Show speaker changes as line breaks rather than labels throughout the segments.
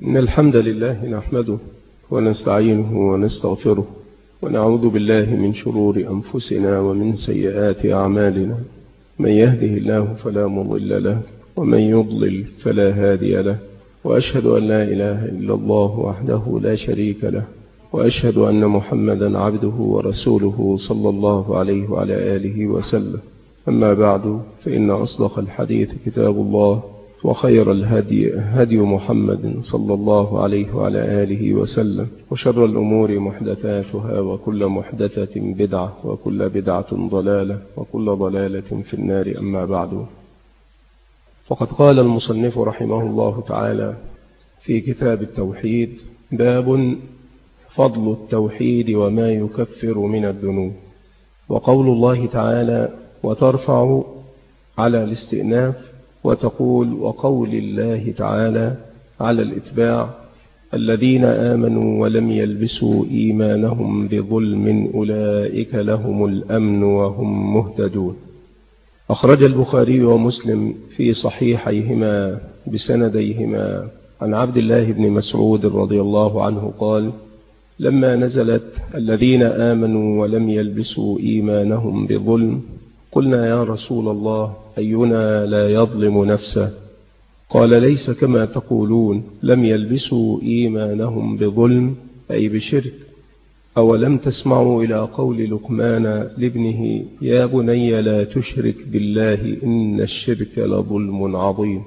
إن الحمد لله نحمده ونستعينه ونستغفره ونعوذ بالله من شرور أنفسنا ومن سيئات أعمالنا. من يهده الله فلا مضل له ومن يضلل فلا هادي له، وأشهد أن لا إله إلا الله وحده لا شريك له، وأشهد أن محمدا عبده ورسوله صلى الله عليه وعلى آله وسلم. أما بعد، فإن أصدق الحديث كتاب الله، وخير الهدي هدي محمد صلى الله عليه وعلى آله وسلم، وشر الأمور محدثاتها، وكل محدثة بدعة، وكل بدعة ضلالة، وكل ضلالة في النار. أما بعد، فقد قال المصنف رحمه الله تعالى في كتاب التوحيد: باب فضل التوحيد وما يكفر من الذنوب. وقول الله تعالى: وترفع على الاستئناف، وتقول وقول الله تعالى على الإتباع: الذين آمنوا ولم يلبسوا إيمانهم بظلم أولئك لهم الأمن وهم مهتدون. أخرج البخاري ومسلم في صحيحيهما بسنديهما عن عبد الله بن مسعود رضي الله عنه قال: لما نزلت الذين آمنوا ولم يلبسوا إيمانهم بظلم قلنا يا رسول الله أينا لا يظلم نفسه؟ قال: ليس كما تقولون، لم يلبسوا إيمانهم بظلم أي بشرك. أولم تسمعوا إلى قول لقمان لابنه: يا بني لا تشرك بالله إن الشرك لظلم عظيم.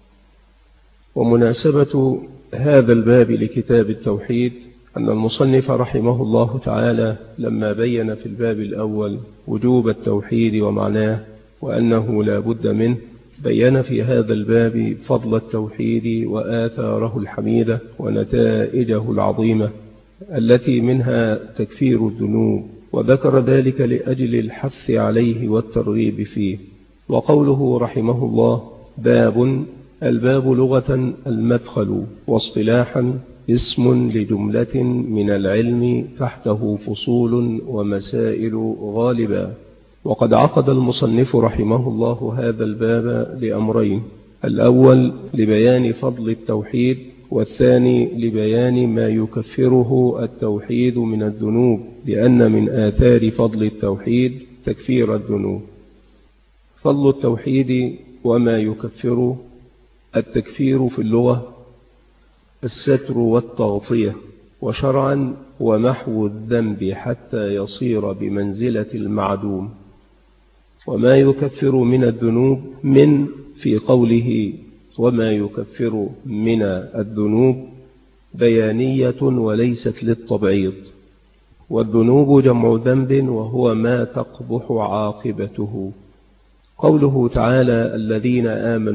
ومناسبة هذا الباب لكتاب التوحيد أن المصنف رحمه الله تعالى لما بين في الباب الأول وجوب التوحيد ومعناه وأنه لا بد منه، بين في هذا الباب فضل التوحيد وآثاره الحميدة ونتائجه العظيمة التي منها تكفير الذنوب، وذكر ذلك لأجل الحث عليه والترغيب فيه. وقوله رحمه الله: باب، الباب لغة المدخل، واصطلاحا اسم لجملة من العلم تحته فصول ومسائل غالبا. وقد عقد المصنف رحمه الله هذا الباب لأمرين: الأول لبيان فضل التوحيد، والثاني لبيان ما يكفره التوحيد من الذنوب، لأن من آثار فضل التوحيد تكفير الذنوب. فضل التوحيد وما يكفره: التكفير في اللغة الستر والتغطية، وشرعا ومحو الذنب حتى يصير بمنزلة المعدوم. وما يكفر من الذنوب من في قوله وما يكفر من الذنوب بيانية وليست للتبعيض، والذنوب جمع ذنب وهو ما تقبح عاقبته. قوله تعالى: الذين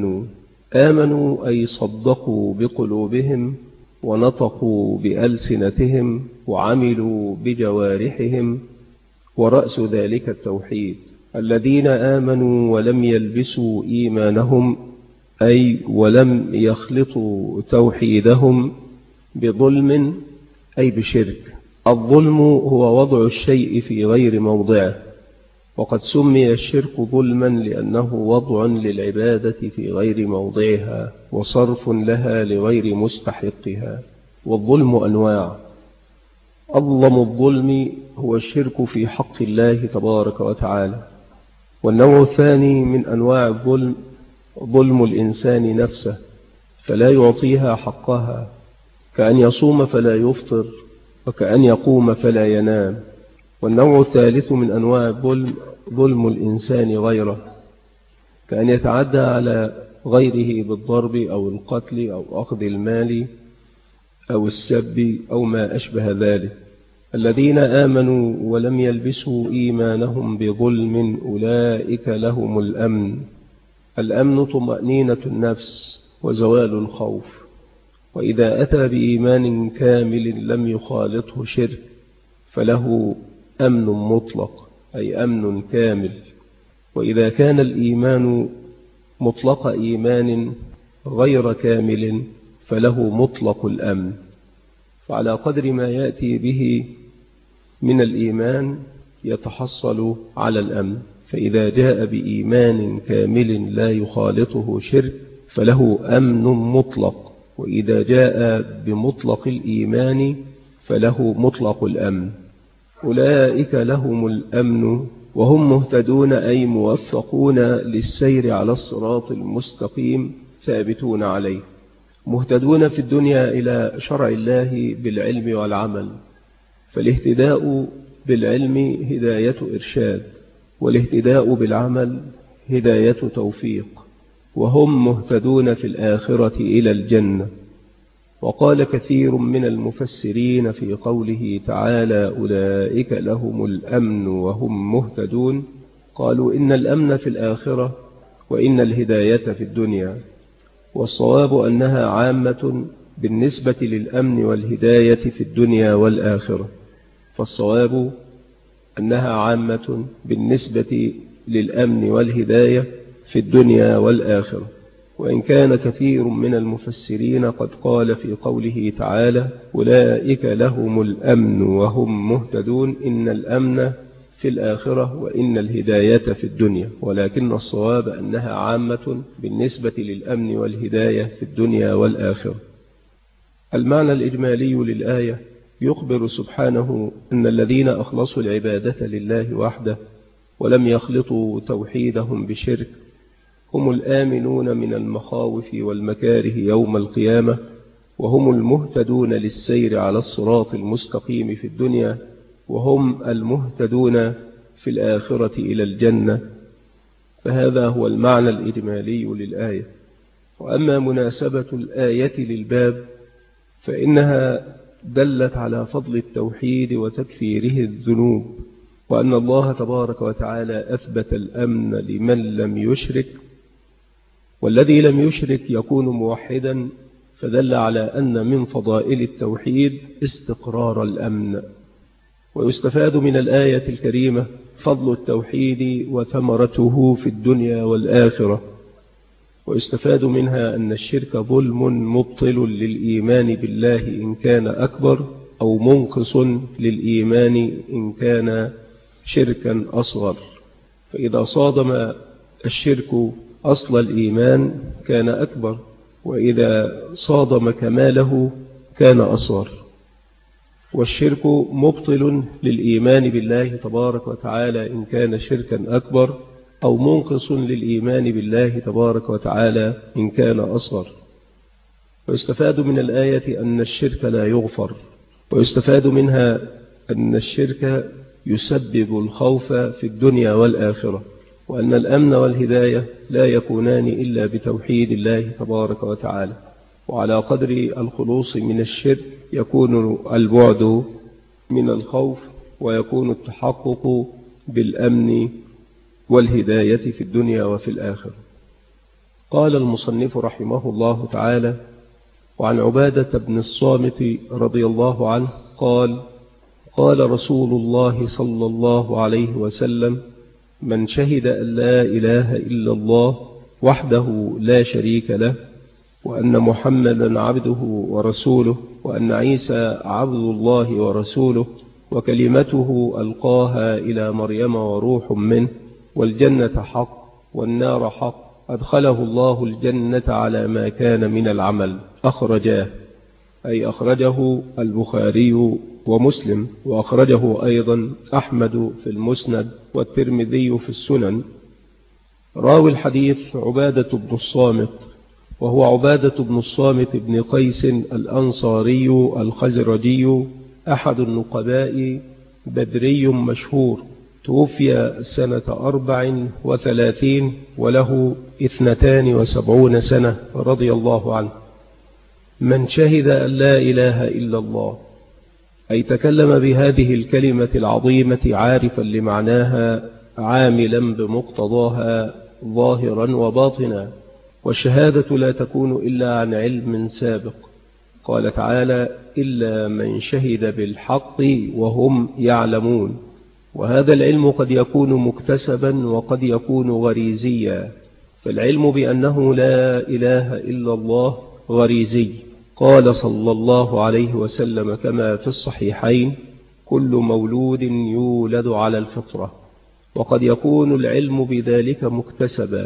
آمنوا أي صدقوا بقلوبهم ونطقوا بألسنتهم وعملوا بجوارحهم، ورأس ذلك التوحيد. الذين آمنوا ولم يلبسوا إيمانهم أي ولم يخلطوا توحيدهم بظلم أي بشرك. الظلم هو وضع الشيء في غير موضعه، وقد سمي الشرك ظلما لأنه وضع للعبادة في غير موضعها وصرف لها لغير مستحقها. والظلم أنواع: أظلم الظلم هو الشرك في حق الله تبارك وتعالى. والنوع الثاني من أنواع الظلم ظلم الإنسان نفسه فلا يعطيها حقها، كأن يصوم فلا يفطر، وكأن يقوم فلا ينام. والنوع الثالث من أنواع الظلم ظلم الإنسان غيره، كأن يتعدى على غيره بالضرب أو القتل أو أخذ المال أو السب أو ما أشبه ذلك. الذين آمنوا ولم يلبسوا إيمانهم بظلم أولئك لهم الأمن. الأمن طمأنينة النفس وزوال الخوف، وإذا أتى بإيمان كامل لم يخالطه شرك فله أمن مطلق أي أمن كامل. وإذا كان الإيمان مطلق إيمان غير كامل فله مطلق الأمن. فعلى قدر ما يأتي به من الإيمان يتحصل على الأمن. فإذا جاء بإيمان كامل لا يخالطه شرك فله أمن مطلق، وإذا جاء بمطلق الإيمان فله مطلق الأمن. أولئك لهم الأمن وهم مهتدون، أي موفقون للسير على الصراط المستقيم ثابتون عليه، مهتدون في الدنيا إلى شرع الله بالعلم والعمل، فالاهتداء بالعلم هداية إرشاد، والاهتداء بالعمل هداية توفيق، وهم مهتدون في الآخرة إلى الجنة. وقال كثير من المفسرين في قوله تعالى أولئك لهم الأمن وهم مهتدون، قالوا إن الأمن في الآخرة وإن الهداية في الدنيا، والصواب أنها عامة بالنسبة للأمن والهداية في الدنيا والآخرة، فالصواب أنها عامة بالنسبة للأمن والهداية في الدنيا والآخرة. وإن كان كثير من المفسرين قد قال في قوله تعالى أولئك لهم الأمن وهم مهتدون إن الأمن في الآخرة وإن الهداية في الدنيا، ولكن الصواب أنها عامة بالنسبة للأمن والهداية في الدنيا والآخرة. المعنى الإجمالي للآية يخبر سبحانه أن الذين أخلصوا العبادة لله وحده ولم يخلطوا توحيدهم بشرك هم الآمنون من المخاوف والمكاره يوم القيامة، وهم المهتدون للسير على الصراط المستقيم في الدنيا، وهم المهتدون في الآخرة إلى الجنة. فهذا هو المعنى الإجمالي للآية. وأما مناسبة الآية للباب فإنها دلت على فضل التوحيد وتكفيره الذنوب، وأن الله تبارك وتعالى أثبت الأمن لمن لم يشرك، والذي لم يشرك يكون موحدا، فدل على أن من فضائل التوحيد استقرار الأمن. ويستفاد من الآية الكريمة فضل التوحيد وثمرته في الدنيا والآخرة، ويستفاد منها أن الشرك ظلم مبطل للإيمان بالله إن كان أكبر، أو منقص للإيمان إن كان شركا أصغر، فإذا صادم الشرك أصل الإيمان كان أكبر، وإذا صادم كماله كان أصغر. والشرك مبطل للإيمان بالله تبارك وتعالى إن كان شركا أكبر، أو منقص للإيمان بالله تبارك وتعالى إن كان أصغر. ويستفاد من الآية أن الشرك لا يغفر، ويستفاد منها أن الشرك يسبب الخوف في الدنيا والآخرة، وأن الأمن والهداية لا يكونان إلا بتوحيد الله تبارك وتعالى. وعلى قدر الخلوص من الشرك يكون البعد من الخوف، ويكون التحقق بالأمن والهداية في الدنيا وفي الآخرة. قال المصنف رحمه الله تعالى: وعن عبادة بن الصامت رضي الله عنه قال: قال رسول الله صلى الله عليه وسلم: من شهد أن لا إله إلا الله وحده لا شريك له، وأن محمدا عبده ورسوله، وأن عيسى عبد الله ورسوله، وكلمته ألقاها إلى مريم وروح منه، والجنة حق والنار حق، أدخله الله الجنة على ما كان من العمل. أخرجاه، أي أخرجه البخاري ومسلم، وأخرجه أيضا أحمد في المسند والترمذي في السنن. راوي الحديث عبادة بن الصامت، وهو عبادة بن الصامت بن قيس الأنصاري الخزرجي، أحد النقباء، بدري مشهور، توفي سنة 34 وله 72 سنة رضي الله عنه. من شهد أن لا إله إلا الله، أي تكلم بهذه الكلمة العظيمة عارفا لمعناها عاملا بمقتضاها ظاهرا وباطنا، والشهادة لا تكون إلا عن علم سابق. قال تعالى: إلا من شهد بالحق وهم يعلمون. وهذا العلم قد يكون مكتسبا وقد يكون غريزيا، فالعلم بأنه لا إله إلا الله غريزي. قال صلى الله عليه وسلم كما في الصحيحين: كل مولود يولد على الفطرة. وقد يكون العلم بذلك مكتسبا،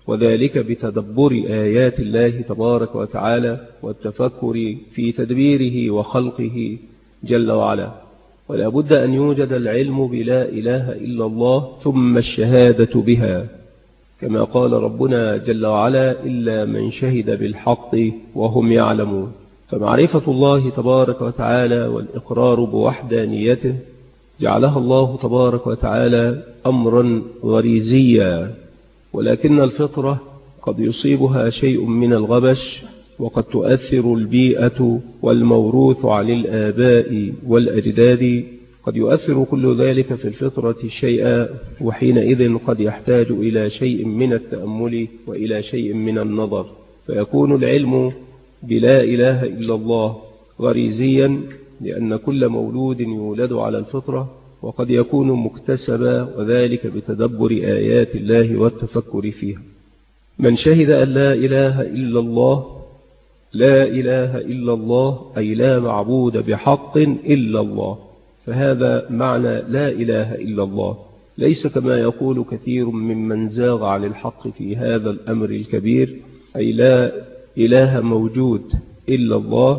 وذلك بتدبر آيات الله تبارك وتعالى والتفكر في تدبيره وخلقه جل وعلا. ولا بد أن يوجد العلم بلا إله إلا الله ثم الشهادة بها، كما قال ربنا جل وعلا: إلا من شهد بالحق وهم يعلمون. فمعرفة الله تبارك وتعالى والإقرار بوحدانيته جعلها الله تبارك وتعالى أمرا غريزيا، ولكن الفطرة قد يصيبها شيء من الغبش، وقد تؤثر البيئة والموروث عن الآباء والأجداد، قد يؤثر كل ذلك في الفطرة شيئا، وحينئذ قد يحتاج إلى شيء من التأمل وإلى شيء من النظر، فيكون العلم بلا إله إلا الله غريزيا، لأن كل مولود يولد على الفطرة، وقد يكون مكتسبا، وذلك بتدبر آيات الله والتفكر فيها. من شهد أن لا إله إلا الله، لا إله إلا الله أي لا معبود بحق إلا الله، فهذا معنى لا إله إلا الله، ليس كما يقول كثير ممن زاغ عن الحق في هذا الأمر الكبير، أي لا إله موجود إلا الله،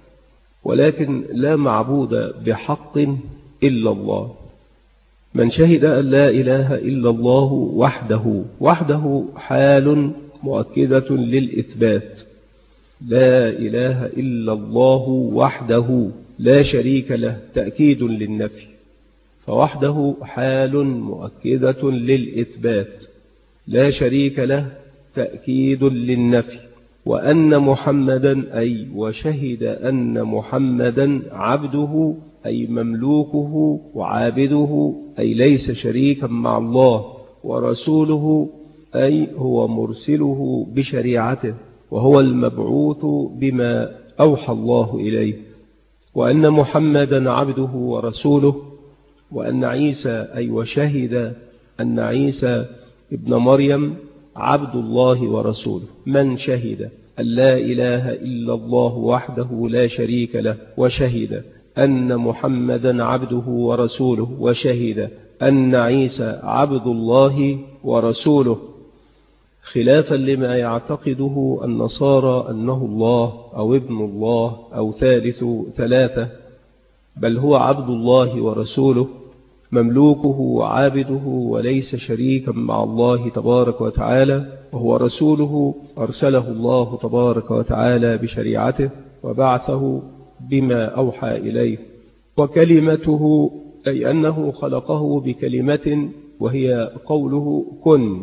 ولكن لا معبود بحق إلا الله. من شهد أن لا إله إلا الله وحده حال مؤكدة للإثبات، لا إله إلا الله وحده لا شريك له تأكيد للنفي، فوحده حال مؤكدة للإثبات، لا شريك له تأكيد للنفي. وأن محمدا أي وشهد أن محمدا عبده أي مملوكه وعابده، أي ليس شريكا مع الله، ورسوله أي هو مرسله بشريعته، وهو المبعوث بما أوحى الله إليه. وأن محمدا عبده ورسوله. وأن عيسى أي وشهد أن عيسى ابن مريم عبد الله ورسوله. من شهد أن لا إله إلا الله وحده لا شريك له، وشهد أن محمدا عبده ورسوله، وشهد أن عيسى عبد الله ورسوله، خلافا لما يعتقده النصارى أنه الله أو ابن الله أو ثالث ثلاثة، بل هو عبد الله ورسوله، مملوكه وعابده، وليس شريكا مع الله تبارك وتعالى، وهو رسوله أرسله الله تبارك وتعالى بشريعته وبعثه بما أوحى إليه. وكلمته أي أنه خلقه بكلمة وهي قوله كن،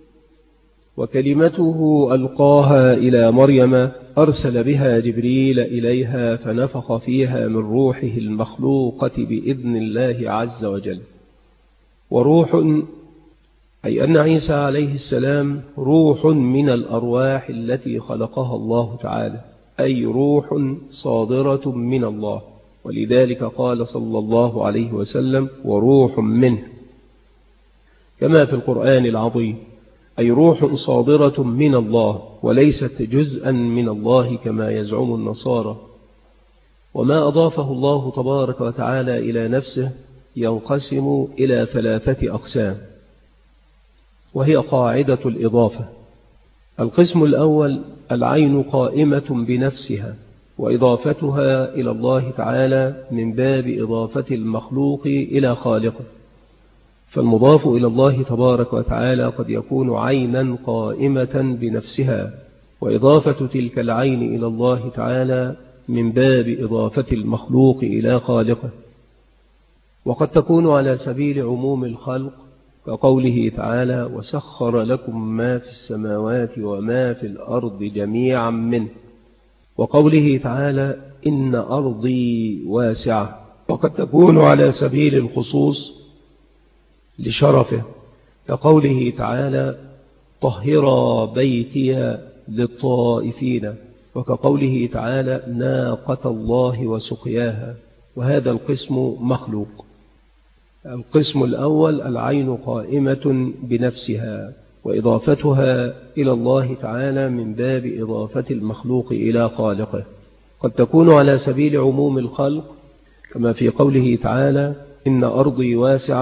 وكلمته ألقاها إلى مريم أرسل بها جبريل إليها فنفخ فيها من روحه المخلوقة بإذن الله عز وجل. وروح أي أن عيسى عليه السلام روح من الأرواح التي خلقها الله تعالى، أي روح صادرة من الله، ولذلك قال صلى الله عليه وسلم وروح منه، كما في القرآن العظيم، أي روح صادرة من الله وليست جزءا من الله كما يزعم النصارى. وما أضافه الله تبارك وتعالى إلى نفسه ينقسم إلى ثلاثة أقسام، وهي قاعدة الإضافة. القسم الأول العين قائمة بنفسها، وإضافتها إلى الله تعالى من باب إضافة المخلوق إلى خالقه، فالمضاف إلى الله تبارك وتعالى قد يكون عينا قائمة بنفسها، وإضافة تلك العين إلى الله تعالى من باب إضافة المخلوق إلى خالقه. وقد تكون على سبيل عموم الخلق، كقوله تعالى وسخر لكم ما في السماوات وما في الأرض جميعا منه، وقوله تعالى إن أرضي واسعة. وقد تكون على سبيل الخصوص لشرفه، كقوله تعالى طهر بيتي للطائفين، وكقوله تعالى ناقة الله وسقياها، وهذا القسم مخلوق. القسم الأول العين قائمة بنفسها، وإضافتها إلى الله تعالى من باب إضافة المخلوق إلى خالقه. قد تكون على سبيل عموم الخلق، كما في قوله تعالى إن أرضي واسعة،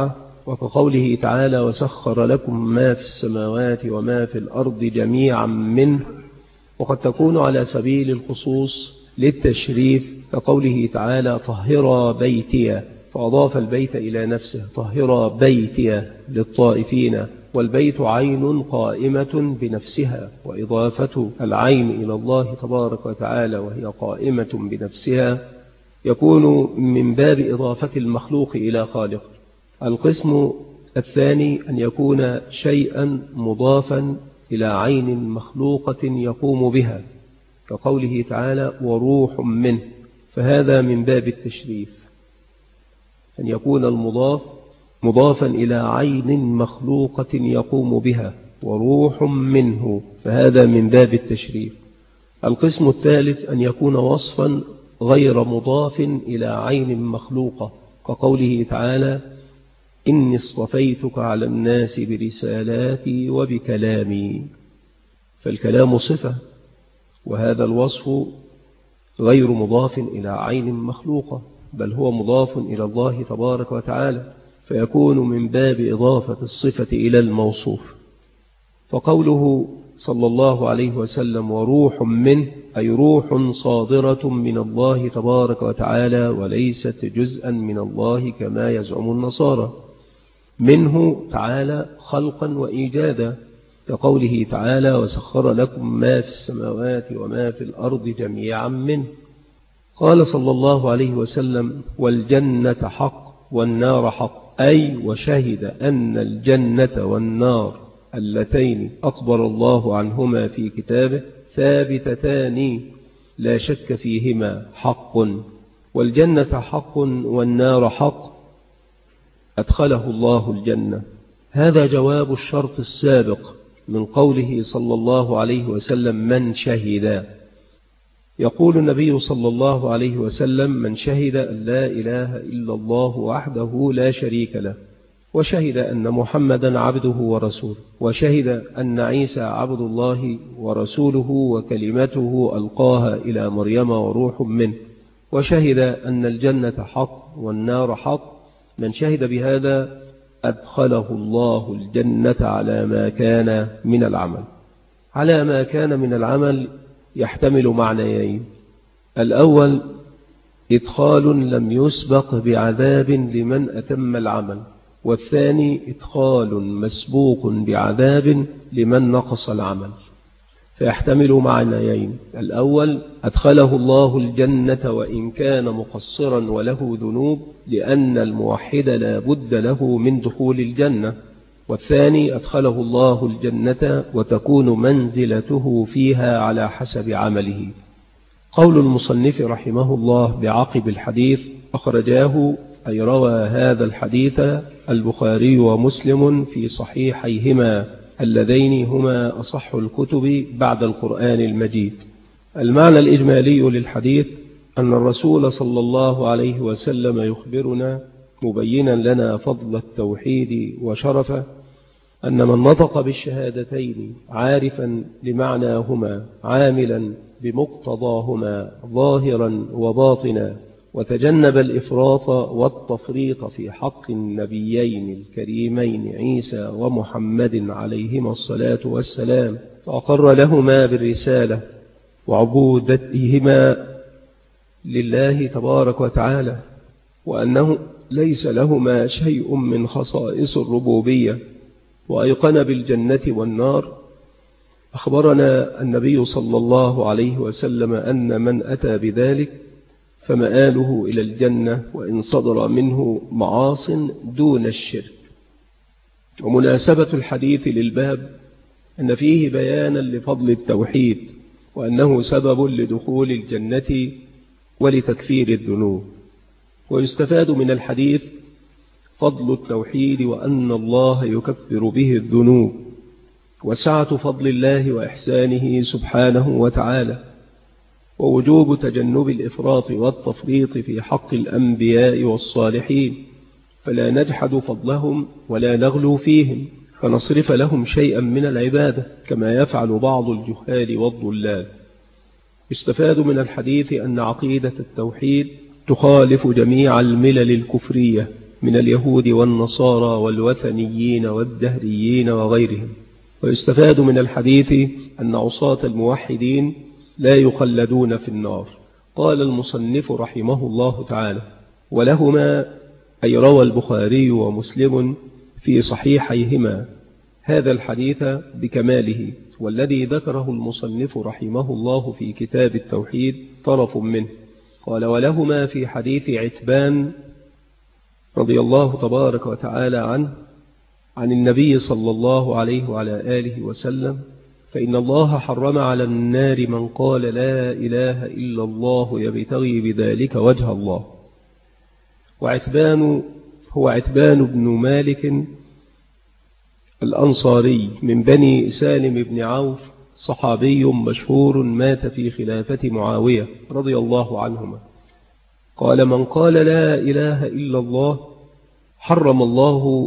وكقوله تعالى وسخر لكم ما في السماوات وما في الأرض جميعا منه، وقد تكون على سبيل الخصوص للتشريف كقوله تعالى طهر بيتي، فأضاف البيت إلى نفسه، طهر بيتي للطائفين، والبيت عين قائمة بنفسها، وإضافة العين إلى الله تبارك وتعالى وهي قائمة بنفسها يكون من باب إضافة المخلوق إلى خالق. القسم الثاني أن يكون شيئا مضافا إلى عين مخلوقة يقوم بها كقوله تعالى وروح منه، فهذا من باب التشريف، أن يكون المضاف مضافا إلى عين مخلوقة يقوم بها وروح منه، فهذا من باب التشريف. القسم الثالث أن يكون وصفا غير مضاف إلى عين مخلوقة كقوله تعالى إني اصطفيتك على الناس برسالاتي وبكلامي، فالكلام صفة، وهذا الوصف غير مضاف إلى عين مخلوقة، بل هو مضاف إلى الله تبارك وتعالى، فيكون من باب إضافة الصفة إلى الموصوف. فقوله صلى الله عليه وسلم وروح منه، أي روح صادرة من الله تبارك وتعالى وليست جزءا من الله كما يزعم النصارى، منه تعالى خلقا وإيجادا كقوله تعالى وسخر لكم ما في السماوات وما في الأرض جميعا منه. قال صلى الله عليه وسلم والجنة حق والنار حق، أي وشهد أن الجنة والنار اللتين أخبر الله عنهما في كتابه ثابتتان لا شك فيهما حق، والجنة حق والنار حق أدخله الله الجنة. هذا جواب الشرط السابق من قوله صلى الله عليه وسلم من شهد. يقول النبي صلى الله عليه وسلم من شهد أن لا إله إلا الله وحده لا شريك له، وشهد أن محمدا عبده ورسوله، وشهد أن عيسى عبد الله ورسوله وكلمته ألقاها إلى مريم وروح منه، وشهد أن الجنة حق والنار حق، من شهد بهذا أدخله الله الجنة على ما كان من العمل. على ما كان من العمل يحتمل معنيين: الأول إدخال لم يسبق بعذاب لمن أتم العمل، والثاني إدخال مسبوق بعذاب لمن نقص العمل، فيحتمل معنيين: الأول أدخله الله الجنة وإن كان مقصرا وله ذنوب، لأن الموحد لا بد له من دخول الجنة، والثاني أدخله الله الجنة وتكون منزلته فيها على حسب عمله. قول المصنف رحمه الله بعقب الحديث أخرجاه أي روى هذا الحديث البخاري ومسلم في صحيحيهما اللذين هما أصح الكتب بعد القرآن المجيد. المعنى الإجمالي للحديث أن الرسول صلى الله عليه وسلم يخبرنا مبينا لنا فضل التوحيد وشرفه، أن من نطق بالشهادتين عارفا لمعناهما عاملا بمقتضاهما ظاهرا وباطنا، وتجنب الإفراط والتفريط في حق النبيين الكريمين عيسى ومحمد عليهما الصلاة والسلام، فأقر لهما بالرسالة وعبودتهما لله تبارك وتعالى، وأنه ليس لهما شيء من خصائص الربوبية، وأيقن بالجنة والنار. أخبرنا النبي صلى الله عليه وسلم أن من أتى بذلك فمآله إلى الجنة وإن صدر منه معاص دون الشرك. ومناسبة الحديث للباب أن فيه بيانا لفضل التوحيد، وأنه سبب لدخول الجنة ولتكفير الذنوب. ويستفاد من الحديث فضل التوحيد وأن الله يكفر به الذنوب، وسعة فضل الله وإحسانه سبحانه وتعالى، ووجوب تجنب الإفراط والتفريط في حق الأنبياء والصالحين، فلا نجحد فضلهم ولا نغلو فيهم فنصرف لهم شيئا من العبادة كما يفعل بعض الجهال والضلال. يستفاد من الحديث أن عقيدة التوحيد تخالف جميع الملل الكفرية من اليهود والنصارى والوثنيين والدهريين وغيرهم. ويستفاد من الحديث أن عصاة الموحدين لا يخلدون في النار. قال المصنف رحمه الله تعالى: ولهما، أي روى البخاري ومسلم في صحيحيهما هذا الحديث بكماله، والذي ذكره المصنف رحمه الله في كتاب التوحيد طرف منه. قال: ولهما في حديث عتبان رضي الله تبارك وتعالى عنه عن النبي صلى الله عليه وعلى آله وسلم: فإن الله حرم على النار من قال لا إله إلا الله يبتغي بذلك وجه الله. وعتبان هو عتبان بن مالك الأنصاري من بني سالم بن عوف، صحابي مشهور مات في خلافة معاوية رضي الله عنهما. قال: من قال لا إله إلا الله حرم الله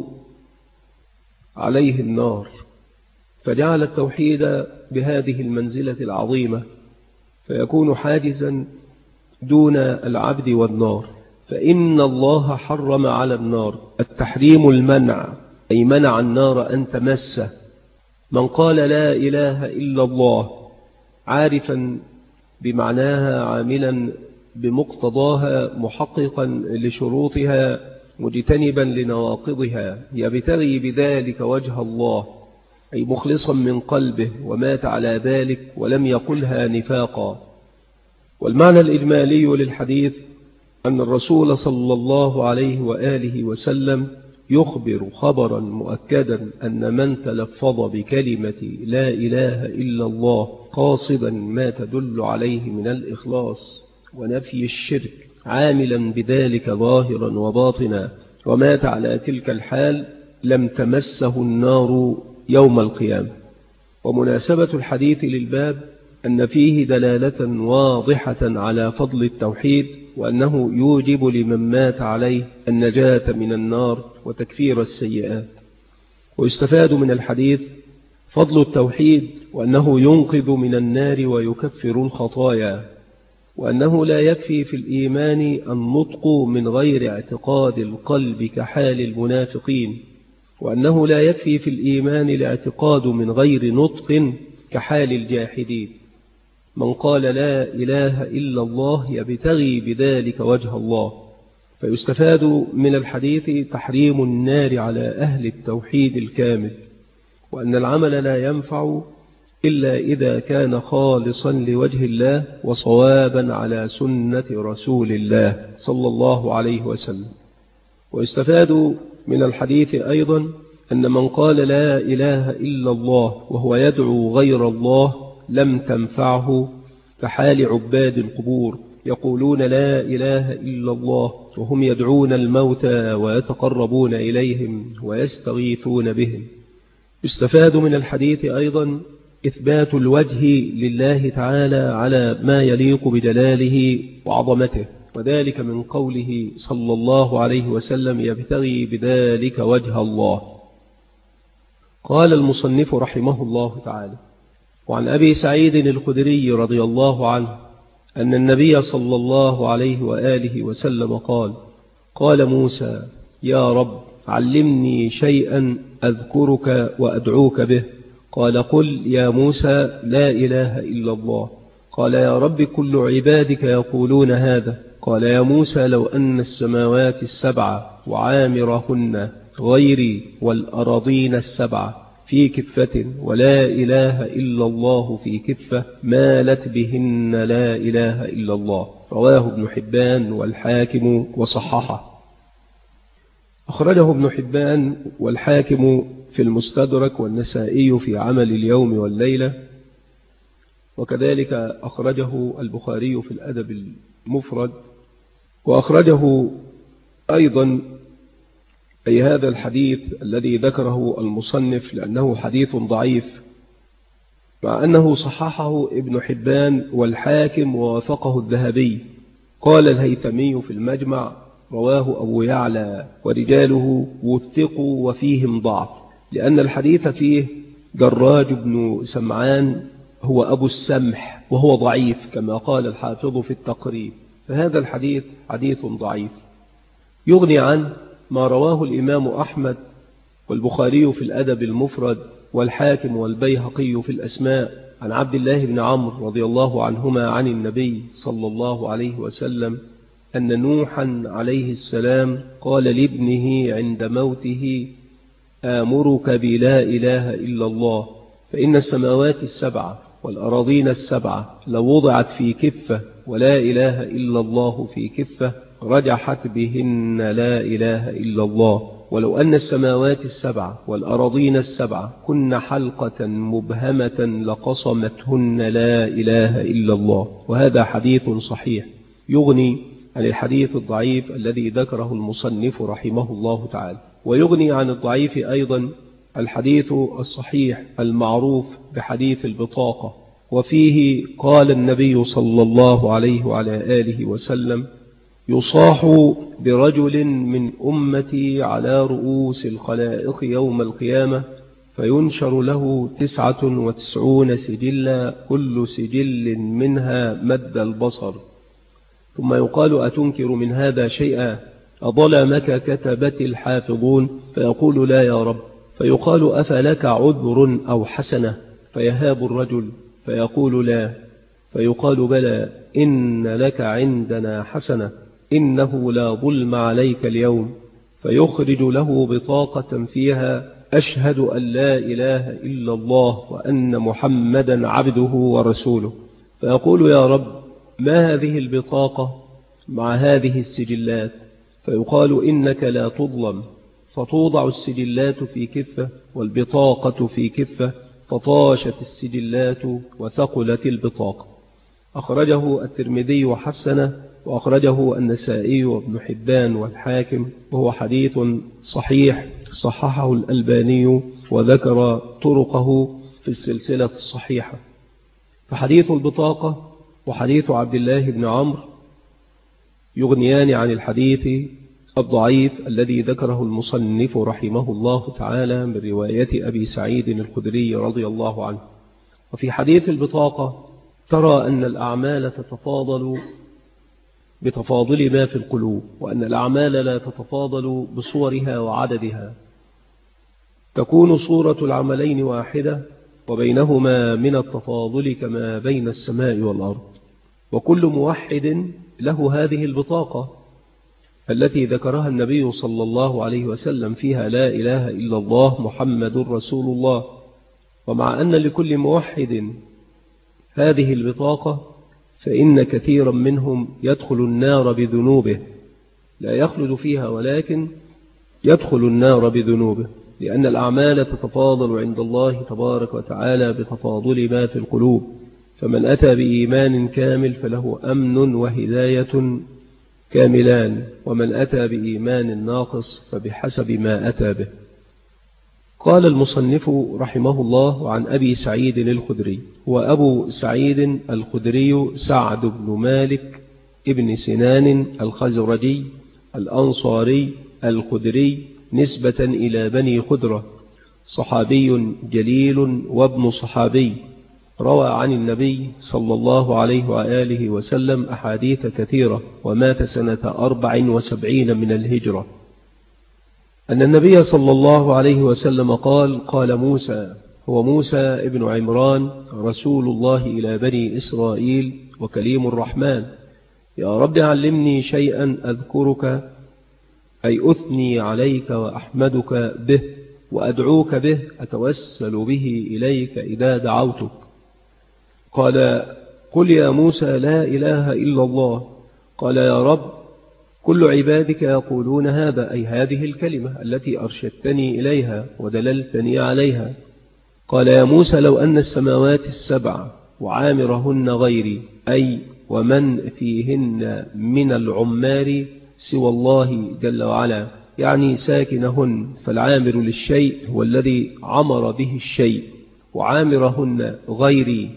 عليه النار. فجعل التوحيد بهذه المنزلة العظيمة، فيكون حاجزا دون العبد والنار. فإن الله حرم على النار، التحريم المنع، أي منع النار أن تمسه. من قال لا إله إلا الله عارفا بمعناها، عاملا بمقتضاها، محققا لشروطها، مجتنبا لنواقضها، يبتغي بذلك وجه الله، أي مخلصا من قلبه، ومات على ذلك ولم يقلها نفاقا. والمعنى الإجمالي للحديث أن الرسول صلى الله عليه وآله وسلم يخبر خبرا مؤكدا أن من تلفظ بكلمة لا إله إلا الله قاصدا ما تدل عليه من الإخلاص ونفي الشرك، عاملا بذلك ظاهرا وباطنا، ومات على تلك الحال، لم تمسه النار يوم القيامة. ومناسبة الحديث للباب أن فيه دلالة واضحة على فضل التوحيد، وأنه يوجب لمن مات عليه النجاة من النار وتكفير السيئات. ويستفاد من الحديث فضل التوحيد، وأنه ينقذ من النار ويكفر الخطايا، وأنه لا يكفي في الإيمان النطق من غير اعتقاد القلب كحال المنافقين، وأنه لا يكفي في الإيمان الاعتقاد من غير نطق كحال الجاحدين. من قال لا إله إلا الله يبتغي بذلك وجه الله. فيستفاد من الحديث تحريم النار على أهل التوحيد الكامل، وأن العمل لا ينفع إلا إذا كان خالصا لوجه الله وصوابا على سنة رسول الله صلى الله عليه وسلم. ويستفاد من الحديث أيضا أن من قال لا إله إلا الله وهو يدعو غير الله لم تنفعه كحال عباد القبور، يقولون لا إله إلا الله وهم يدعون الموتى ويتقربون إليهم ويستغيثون بهم. يستفاد من الحديث أيضا إثبات الوجه لله تعالى على ما يليق بجلاله وعظمته، وذلك من قوله صلى الله عليه وسلم: يبتغي بذلك وجه الله. قال المصنف رحمه الله تعالى: وعن أبي سعيد الخدري رضي الله عنه أن النبي صلى الله عليه وآله وسلم قال: قال موسى: يا رب علمني شيئا أذكرك وأدعوك به. قال: قل يا موسى لا إله إلا الله. قال: يا رب كل عبادك يقولون هذا. قال: يا موسى لو أن السماوات السبع وعامرهن غيري والأراضين السبع في كفة ولا إله إلا الله في كفة مالت بهن لا إله إلا الله. رواه ابن حبان والحاكم وصححه. أخرجه ابن حبان والحاكم في المستدرك والنسائي في عمل اليوم والليلة، وكذلك أخرجه البخاري في الأدب المفرد. وأخرجه أيضا أي هذا الحديث الذي ذكره المصنف لأنه حديث ضعيف، مع أنه صححه ابن حبان والحاكم ووافقه الذهبي. قال الهيثمي في المجمع: رواه أبو يعلى ورجاله وثقوا وفيهم ضعف، لأن الحديث فيه دراج بن سمعان هو أبو السمح وهو ضعيف كما قال الحافظ في التقريب. فهذا الحديث حديث ضعيف. يغني عنه ما رواه الإمام أحمد والبخاري في الأدب المفرد والحاكم والبيهقي في الأسماء عن عبد الله بن عمرو رضي الله عنهما عن النبي صلى الله عليه وسلم أن نوحا عليه السلام قال لابنه عند موته: آمرك بلا إله إلا الله، فإن السماوات السبع والأراضين السبع لو وضعت في كفة ولا إله إلا الله في كفة رجحت بهن لا إله إلا الله، ولو أن السماوات السبع والأراضين السبع كن حلقة مبهمة لقصمتهن لا إله إلا الله. وهذا حديث صحيح يغني عن الحديث الضعيف الذي ذكره المصنف رحمه الله تعالى، ويغني عن الضعيف أيضا الحديث الصحيح المعروف بحديث البطاقة، وفيه قال النبي صلى الله عليه وعلى آله وسلم: يصاح برجل من أمتي على رؤوس الخلائق يوم القيامة فينشر له 99 سجلا كل سجل منها مد البصر، ثم يقال: أتنكر من هذا شيئا؟ أظلمك كتبت الحافظون؟ فيقول: لا يا رب. فيقال: أفلك عذر أو حسنة؟ فيهاب الرجل فيقول: لا. فيقال: بلى، إن لك عندنا حسنة، إنه لا ظلم عليك اليوم. فيخرج له بطاقة فيها: أشهد أن لا إله إلا الله وأن محمدا عبده ورسوله. فيقول: يا رب، ما هذه البطاقة مع هذه السجلات؟ فيقال: إنك لا تظلم. فتوضع السجلات في كفة والبطاقة في كفة، فطاشت السجلات وثقلت البطاقة. أخرجه الترمذي وحسنه، وأخرجه النسائي وابن حبان والحاكم، وهو حديث صحيح صححه الألباني وذكر طرقه في السلسلة الصحيحة. فحديث البطاقة وحديث عبد الله بن عمرو يغنيان عن الحديث الضعيف الذي ذكره المصنف رحمه الله تعالى من رواية أبي سعيد الخدري رضي الله عنه. وفي حديث البطاقة ترى أن الأعمال تتفاضل بتفاضل ما في القلوب، وأن الأعمال لا تتفاضل بصورها وعددها. تكون صورة العملين واحدة وبينهما من التفاضل كما بين السماء والأرض. وكل موحد له هذه البطاقة التي ذكرها النبي صلى الله عليه وسلم فيها: لا إله إلا الله محمد رسول الله. ومع أن لكل موحد هذه البطاقة، فإن كثيرا منهم يدخل النار بذنوبه، لا يخلد فيها ولكن يدخل النار بذنوبه، لأن الأعمال تتفاضل عند الله تبارك وتعالى بتفاضل ما في القلوب. فمن أتى بإيمان كامل فله أمن وهداية كاملان، ومن أتى بإيمان ناقص فبحسب ما أتى به. قال المصنف رحمه الله عن أبي سعيد الخدري: وأبو سعيد الخدري سعد بن مالك ابن سنان الخزرجي الأنصاري الخدري نسبة إلى بني خدرة، صحابي جليل وابن صحابي، روى عن النبي صلى الله عليه وآله وسلم أحاديث كثيرة، ومات سنة 74 من الهجرة. أن النبي صلى الله عليه وسلم قال موسى، هو موسى ابن عمران رسول الله إلى بني إسرائيل وكليم الرحمن: يا رب علمني شيئا أذكرك، أي أثني عليك وأحمدك به وأدعوك به، أتوسل به إليك إذا دعوتك. قال: قل يا موسى لا إله إلا الله. قال: يا رب، كل عبادك يقولون هذا، أي هذه الكلمة التي أرشدتني إليها ودللتني عليها. قال: يا موسى، لو أن السماوات السبع وعامرهن غيري، أي ومن فيهن من العمار سوى الله جل وعلا، يعني ساكنهن، فالعامر للشيء هو الذي عمر به الشيء، وعامرهن غيري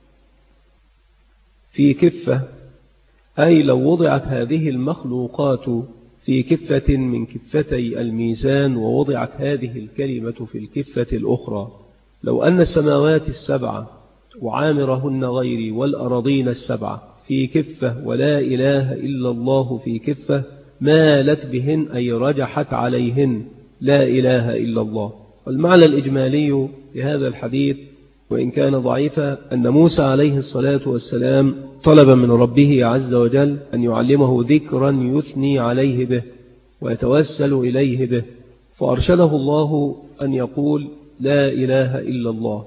في كفة، أي لو وضعت هذه المخلوقات في كفة من كفتي الميزان ووضعت هذه الكلمة في الكفة الأخرى، لو أن السماوات السبع وعامرهن غيري والأراضين السبع في كفة ولا إله إلا الله في كفة، مالت بهن أي رجحت عليهن لا إله إلا الله. والمعنى الإجمالي لهذا الحديث وإن كان ضعيفا أن موسى عليه الصلاة والسلام طلب من ربه عز وجل أن يعلمه ذكرا يثني عليه به ويتوسل إليه به، فأرشده الله أن يقول لا إله إلا الله.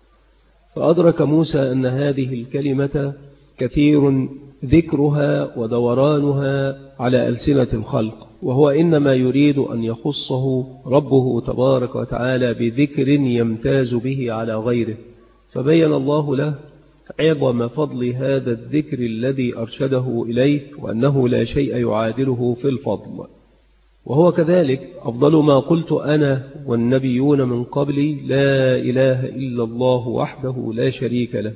فأدرك موسى أن هذه الكلمة كثير ذكرها ودورانها على ألسنة الخلق، وهو إنما يريد أن يخصه ربه تبارك وتعالى بذكر يمتاز به على غيره، فبين الله له عظم فضل هذا الذكر الذي أرشده إليه، وأنه لا شيء يعادله في الفضل. وهو كذلك أفضل ما قلت أنا والنبيون من قبلي لا إله إلا الله وحده لا شريك له.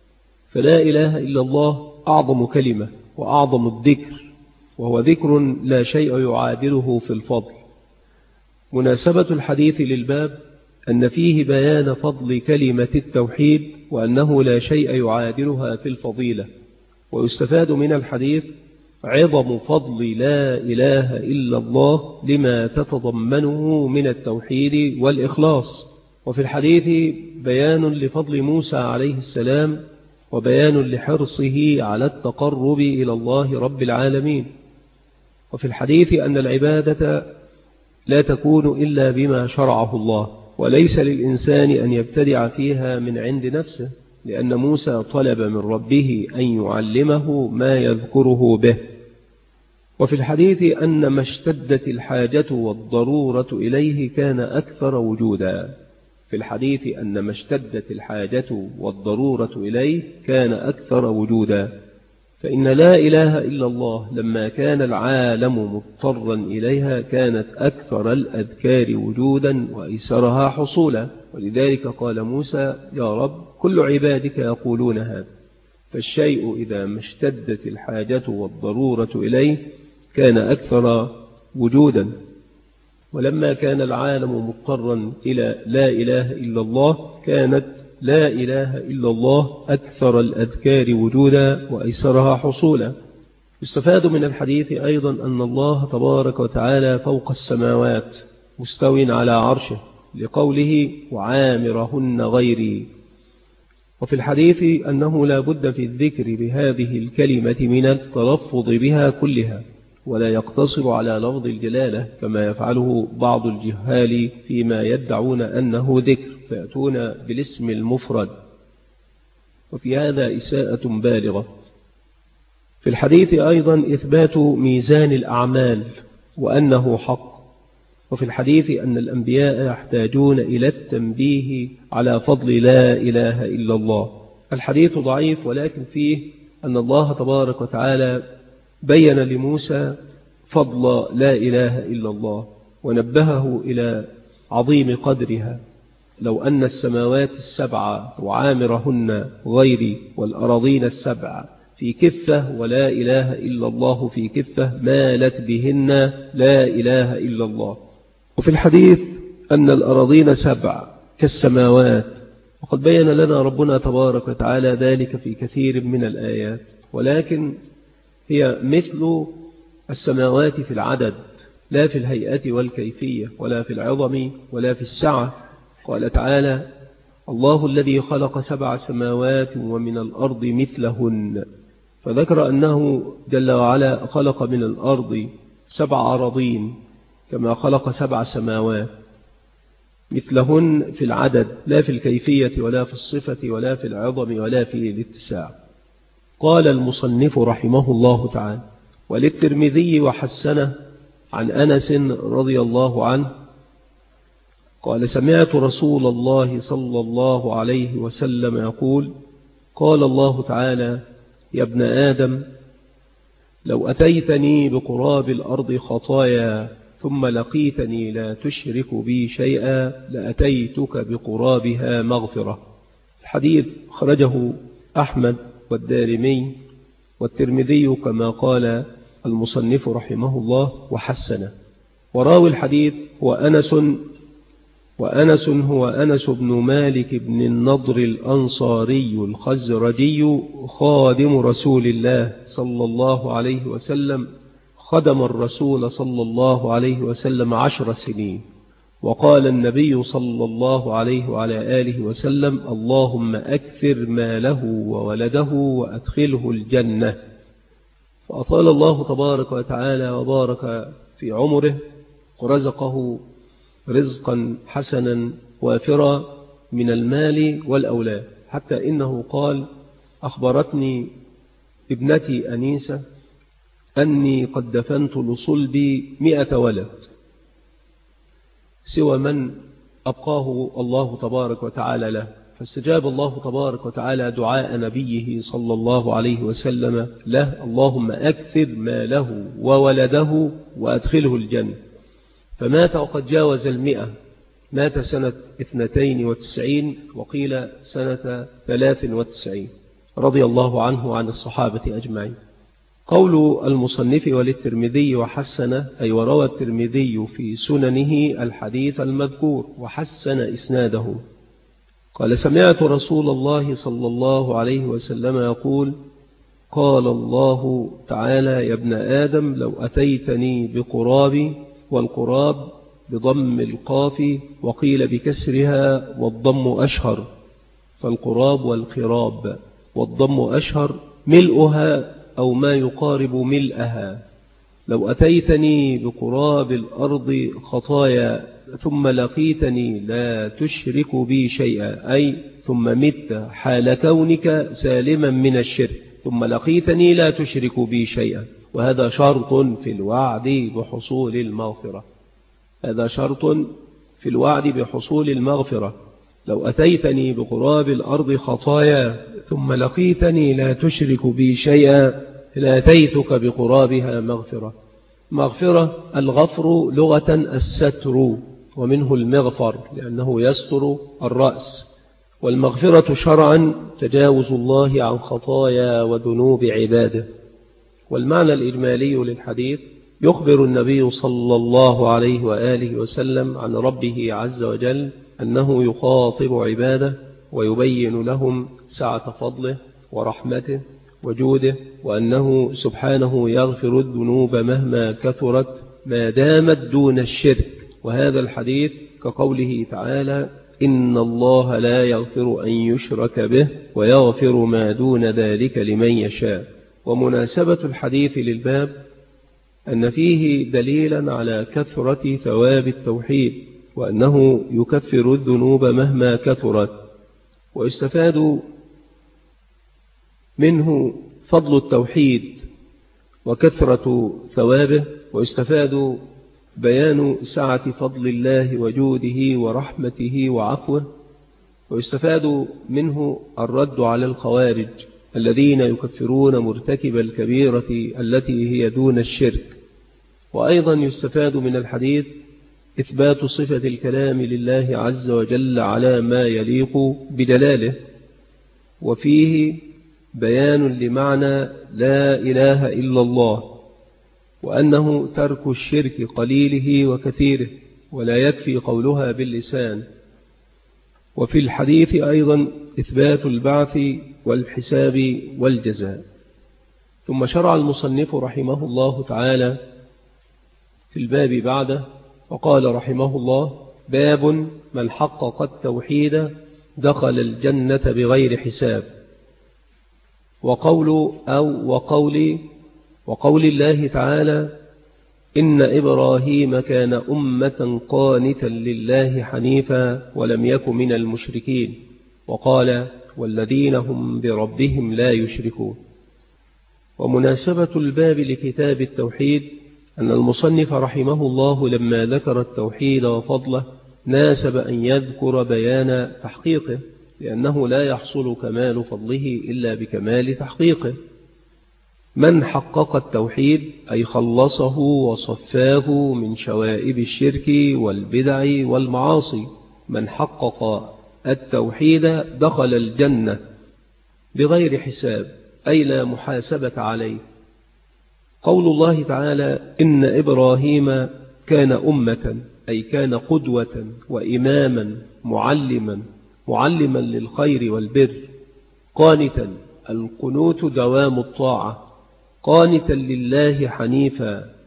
فلا إله إلا الله أعظم كلمة وأعظم الذكر، وهو ذكر لا شيء يعادله في الفضل. مناسبة الحديث للباب أن فيه بيان فضل كلمة التوحيد وأنه لا شيء يعادلها في الفضيلة، ويستفاد من الحديث عظم فضل لا إله إلا الله لما تتضمنه من التوحيد والإخلاص. وفي الحديث بيان لفضل موسى عليه السلام وبيان لحرصه على التقرب إلى الله رب العالمين. وفي الحديث أن العبادة لا تكون إلا بما شرعه الله، وليس للإنسان أن يبتدع فيها من عند نفسه، لأن موسى طلب من ربه أن يعلمه ما يذكره به. وفي الحديث أن ما اشتدت الحاجة والضرورة إليه كان أكثر وجودا. في الحديث أن ما اشتدت الحاجة والضرورة إليه كان أكثر وجودا، فإن لا إله إلا الله لما كان العالم مضطرا إليها كانت أكثر الأذكار وجودا وأيسرها حصولا. ولذلك قال موسى يا رب كل عبادك يقولون هذا، فالشيء إذا ما اشتدت الحاجة والضرورة إليه كان أكثر وجودا. ولما كان العالم مضطرا إلى لا إله إلا الله كانت لا إله إلا الله أكثر الأذكار وجودا وأيسرها حصولا. يستفاد من الحديث أيضا أن الله تبارك وتعالى فوق السماوات مستو على عرشه، لقوله وعامرهن غيري. وفي الحديث أنه لا بد في الذكر بهذه الكلمة من التلفظ بها كلها، ولا يقتصر على لفظ الجلالة كما يفعله بعض الجهال فيما يدعون أنه ذكر، فيأتون بالاسم المفرد، وفي هذا إساءة بالغة. في الحديث أيضا إثبات ميزان الأعمال وأنه حق. وفي الحديث أن الأنبياء يحتاجون إلى التنبيه على فضل لا إله إلا الله. الحديث ضعيف، ولكن فيه أن الله تبارك وتعالى بين لموسى فضل لا إله إلا الله ونبهه إلى عظيم قدرها. لو أن السماوات السبع وعامرهن غيري والأراضين السبع في كفة ولا إله إلا الله في كفة مالت بهن لا إله إلا الله. وفي الحديث أن الأراضين سبع كالسماوات، وقد بين لنا ربنا تبارك وتعالى ذلك في كثير من الآيات، ولكن هي مثل السماوات في العدد لا في الهيئة والكيفية ولا في العظم ولا في السعة. قال تعالى الله الذي خلق 7 سماوات ومن الأرض مثلهن، فذكر أنه جل وعلا خلق من الأرض 7 أراضين كما خلق 7 سماوات مثلهن في العدد لا في الكيفية ولا في الصفة ولا في العظم ولا في الاتساع. قال المصنف رحمه الله تعالى وللترمذي وحسنه عن أنس رضي الله عنه قال سمعت رسول الله صلى الله عليه وسلم يقول قال الله تعالى يا ابن آدم لو أتيتني بقراب الأرض خطايا ثم لقيتني لا تشرك بي شيئا لأتيتك بقرابها مغفرة. الحديث خرجه أحمد والدارمي والترمذي كما قال المصنف رحمه الله وحسنه. وراوي الحديث هو أنس بن مالك بن النضر الأنصاري الخزرجي خادم رسول الله صلى الله عليه وسلم خدم الرسول صلى الله عليه وسلم 10 سنين، وقال النبي صلى الله عليه وعلى آله وسلم: اللهم أكثر ماله وولده وأدخله الجنة. فأطال الله تبارك وتعالى وبارك في عمره ورزقه رزقا حسنا وافرا من المال والأولاد، حتى إنه قال: أخبرتني ابنتي أنيسة أني قد دفنت لصلبي 100 ولد سوى من أبقاه الله تبارك وتعالى له. فاستجاب الله تبارك وتعالى دعاء نبيه صلى الله عليه وسلم له: اللهم أكثر ماله وولده وأدخله الجنة. فمات وقد جاوز 100، مات سنة 92 وقيل سنة 93، رضي الله عنه وعن الصحابة أجمعين. قول المصنف: وللترمذي وحسن، أي وروى الترمذي في سننه الحديث المذكور وحسن إسناده. قال: سمعت رسول الله صلى الله عليه وسلم يقول: قال الله تعالى: يا ابن آدم لو أتيتني بقراب، والقراب بضم القاف وقيل بكسرها والضم أشهر، فالقراب والقراب والضم أشهر ملؤها أو ما يقارب ملئها. لو أتيتني بقراب الأرض خطايا ثم لقيتني لا تشرك بي شيئا، أي ثم مت حال كونك سالما من الشرك ثم لقيتني لا تشرك بي شيئا، وهذا شرط في الوعد بحصول المغفرة. هذا شرط في الوعد بحصول المغفرة. لو أتيتني بقراب الأرض خطايا ثم لقيتني لا تشرك بي شيئا لأتيتك بقرابها مغفرة. مغفرة، الغفر لغة الستر، ومنه المغفر لأنه يستر الرأس. والمغفرة شرعا تجاوز الله عن خطايا وذنوب عباده. والمعنى الإجمالي للحديث: يخبر النبي صلى الله عليه وآله وسلم عن ربه عز وجل أنه يخاطب عباده ويبين لهم سعة فضله ورحمته وجوده، وأنه سبحانه يغفر الذنوب مهما كثرت ما دامت دون الشرك. وهذا الحديث كقوله تعالى: إن الله لا يغفر أن يشرك به ويغفر ما دون ذلك لمن يشاء. ومناسبة الحديث للباب أن فيه دليلا على كثرة ثواب التوحيد، وأنه يكفر الذنوب مهما كثرت. ويستفاد منه فضل التوحيد وكثرة ثوابه، ويستفاد بيان سعة فضل الله وجوده ورحمته وعفوه، ويستفاد منه الرد على الخوارج الذين يكفرون مرتكب الكبيرة التي هي دون الشرك. وأيضا يستفاد من الحديث إثبات صفة الكلام لله عز وجل على ما يليق بجلاله، وفيه بيان لمعنى لا إله إلا الله، وأنه ترك الشرك قليله وكثيره، ولا يكفي قولها باللسان. وفي الحديث أيضا إثبات البعث والحساب والجزاء. ثم شرع المصنف رحمه الله تعالى في الباب بعده وقال رحمه الله: باب من حقق التوحيد دخل الجنة بغير حساب. وقول الله تعالى: إن إبراهيم كان أمة قانتا لله حنيفا ولم يك من المشركين. وقال: والذين هم بربهم لا يشركون. ومناسبة الباب لكتاب التوحيد أن المصنف رحمه الله لما ذكر التوحيد وفضله ناسب أن يذكر بيان تحقيقه، لأنه لا يحصل كمال فضله إلا بكمال تحقيقه. من حقق التوحيد أي خلصه وصفاه من شوائب الشرك والبدع والمعاصي. من حقق التوحيد دخل الجنة بغير حساب، أي لا محاسبة عليه. قول الله تعالى: إن إبراهيم كان أمة، أي كان قدوة وإماما معلما للخير والبر. قانتا، القنوت دوام الطاعة. قانتا لله حنيفا،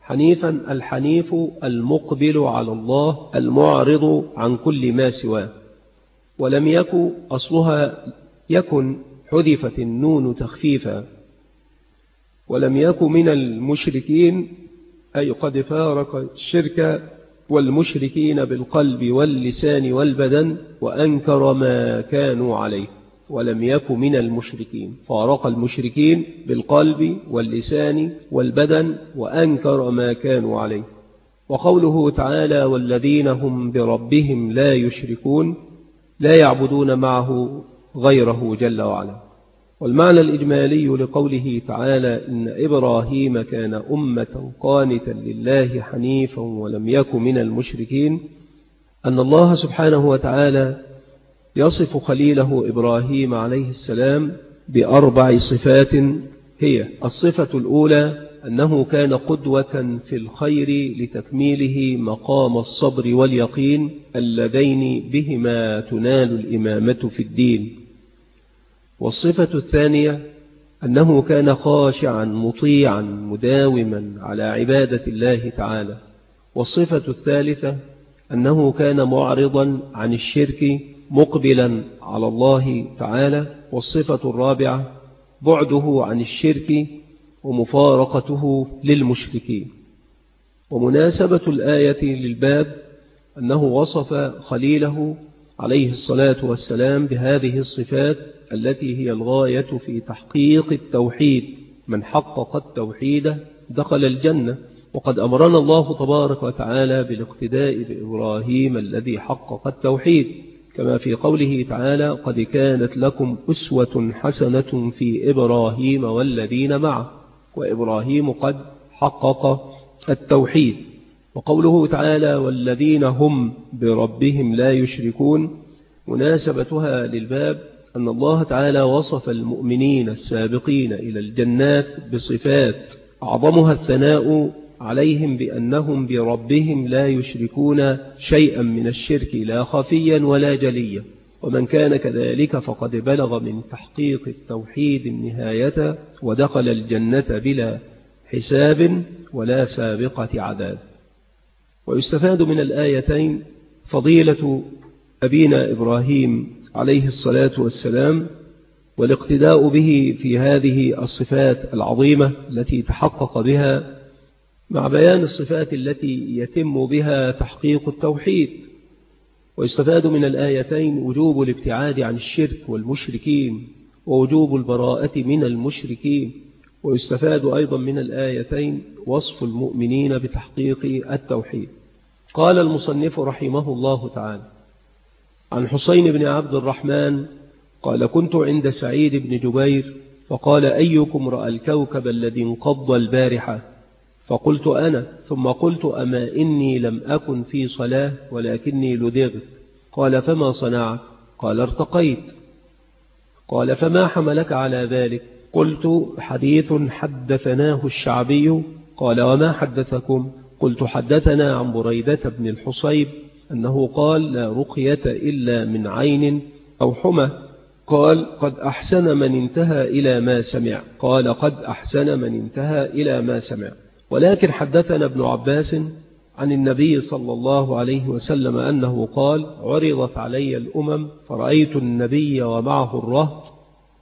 حنيفا الحنيف المقبل على الله المعرض عن كل ما سواه. ولم يكن أصلها يكن حذفت النون تخفيفا. ولم يكن من المشركين أي قد فارق الشرك والمشركين بالقلب واللسان والبدن وأنكر ما كانوا عليه. ولم يكن من المشركين، فارق المشركين بالقلب واللسان والبدن وأنكر ما كانوا عليه. وقوله تعالى والذين هم بربهم لا يشركون لا يعبدون معه غيره جل وعلا. والمعنى الإجمالي لقوله تعالى إن إبراهيم كان أمة قانتا لله حنيفا ولم يكن من المشركين أن الله سبحانه وتعالى يصف خليله إبراهيم عليه السلام ب4 صفات. هي الصفة الأولى أنه كان قدوة في الخير لتكميله مقام الصبر واليقين اللذين بهما تنال الإمامة في الدين. والصفة الثانية أنه كان خاشعا مطيعا مداوما على عبادة الله تعالى. والصفة الثالثة أنه كان معرضا عن الشرك مقبلا على الله تعالى. والصفة الرابعة بعده عن الشرك ومفارقته للمشركين. ومناسبة الآية للباب أنه وصف خليله عليه الصلاة والسلام بهذه الصفات التي هي الغاية في تحقيق التوحيد. من حقق التوحيد دخل الجنة. وقد أمرنا الله تبارك وتعالى بالاقتداء بإبراهيم الذي حقق التوحيد كما في قوله تعالى قد كانت لكم أسوة حسنة في إبراهيم والذين معه. وإبراهيم قد حقق التوحيد. وقوله تعالى والذين هم بربهم لا يشركون مناسبتها للباب أن الله تعالى وصف المؤمنين السابقين إلى الجنات بصفات أعظمها الثناء عليهم بأنهم بربهم لا يشركون شيئا من الشرك لا خفيا ولا جليا. ومن كان كذلك فقد بلغ من تحقيق التوحيد النهاية ودخل الجنة بلا حساب ولا سابقة عذاب. ويستفاد من الآيتين فضيلة أبينا إبراهيم عليه الصلاة والسلام والاقتداء به في هذه الصفات العظيمة التي تحقق بها مع بيان الصفات التي يتم بها تحقيق التوحيد. ويستفاد من الآيتين وجوب الابتعاد عن الشرك والمشركين ووجوب البراءة من المشركين. ويستفاد أيضا من الآيتين وصف المؤمنين بتحقيق التوحيد. قال المصنف رحمه الله تعالى عن حسين بن عبد الرحمن قال كنت عند سعيد بن جبير فقال أيكم رأى الكوكب الذي انقض البارحة؟ فقلت أنا. ثم قلت أما إني لم أكن في صلاة ولكني لدغت. قال فما صنعت؟ قال ارتقيت. قال فما حملك على ذلك؟ قلت حديث حدثناه الشعبي. قال وما حدثكم؟ قلت حدثنا عن بريدة بن الحصيب أنه قال لا رقية إلا من عين أو حمى. قال قد أحسن من انتهى إلى ما سمع. قال قد أحسن من انتهى إلى ما سمع. ولكن حدثنا ابن عباس عن النبي صلى الله عليه وسلم أنه قال عرضت علي الأمم فرأيت النبي ومعه الرهط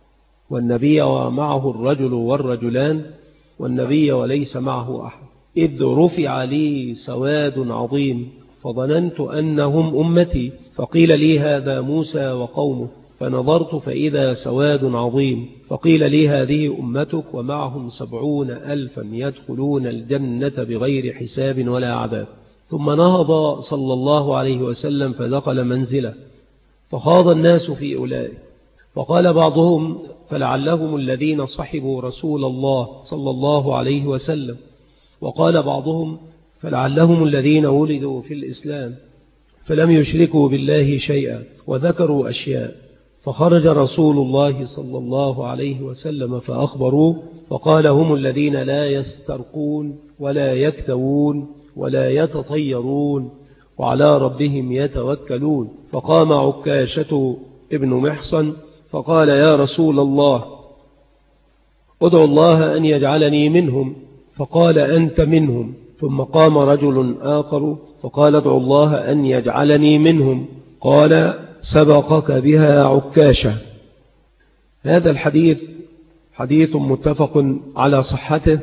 والنبي ومعه الرجل والرجلان والنبي وليس معه أحد إذ رفع لي سواد عظيم فظننت أنهم أمتي فقيل لي هذا موسى وقومه فنظرت فإذا سواد عظيم فقيل لي هذه أمتك ومعهم 70,000 يدخلون الجنة بغير حساب ولا عذاب. ثم نهض صلى الله عليه وسلم فدخل منزله فخاض الناس في أولئك فقال بعضهم فلعلهم الذين صحبوا رسول الله صلى الله عليه وسلم. وقال بعضهم فلعلهم الذين ولدوا في الإسلام فلم يشركوا بالله شيئا وذكروا أشياء. فخرج رسول الله صلى الله عليه وسلم فأخبروه فقال هم الذين لا يسترقون ولا يكتوون ولا يتطيرون وعلى ربهم يتوكلون. فقام عكاشة ابن محصن فقال يا رسول الله ادعو الله أن يجعلني منهم. فقال أنت منهم. ثم قام رجل آخر فقال ادعو الله أن يجعلني منهم، قال سبقك بها عكاشة. هذا الحديث حديث متفق على صحته،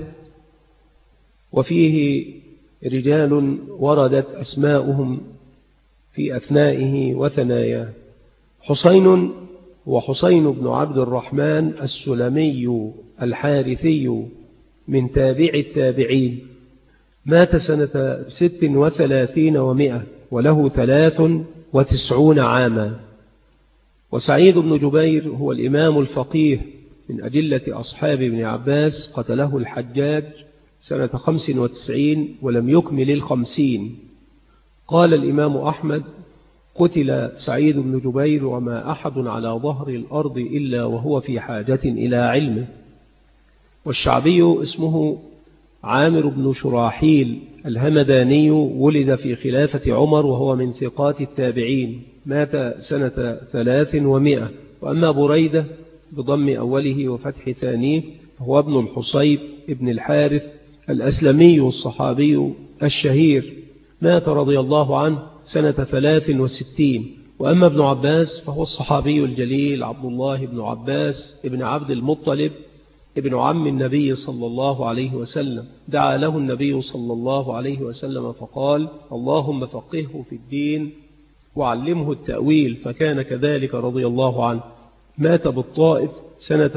وفيه رجال وردت أسماؤهم في أثنائه وثناياه. حسين وحسين بن عبد الرحمن السلمي الحارثي من تابع التابعين، مات سنة 36 و100 وله 93 عاما. وسعيد بن جبير هو الإمام الفقيه من أجلة أصحاب ابن عباس، قتله الحجاج سنة 95 ولم يكمل 50. قال الإمام أحمد قتل سعيد بن جبير وما أحد على ظهر الأرض إلا وهو في حاجة إلى علمه. والشعبي اسمه عامر بن شراحيل الهمداني، ولد في خلافة عمر وهو من ثقات التابعين، مات سنة 3 و100. وأما بريدة بضم أوله وفتح ثانيه فهو ابن الحصيب ابن الحارث الأسلمي الصحابي الشهير، مات رضي الله عنه سنة 63. وأما ابن عباس فهو الصحابي الجليل عبد الله بن عباس ابن عبد المطلب ابن عم النبي صلى الله عليه وسلم. دعا له النبي صلى الله عليه وسلم فقال اللهم فقهه في الدين وعلمه التأويل، فكان كذلك رضي الله عنه. مات بالطائف سنة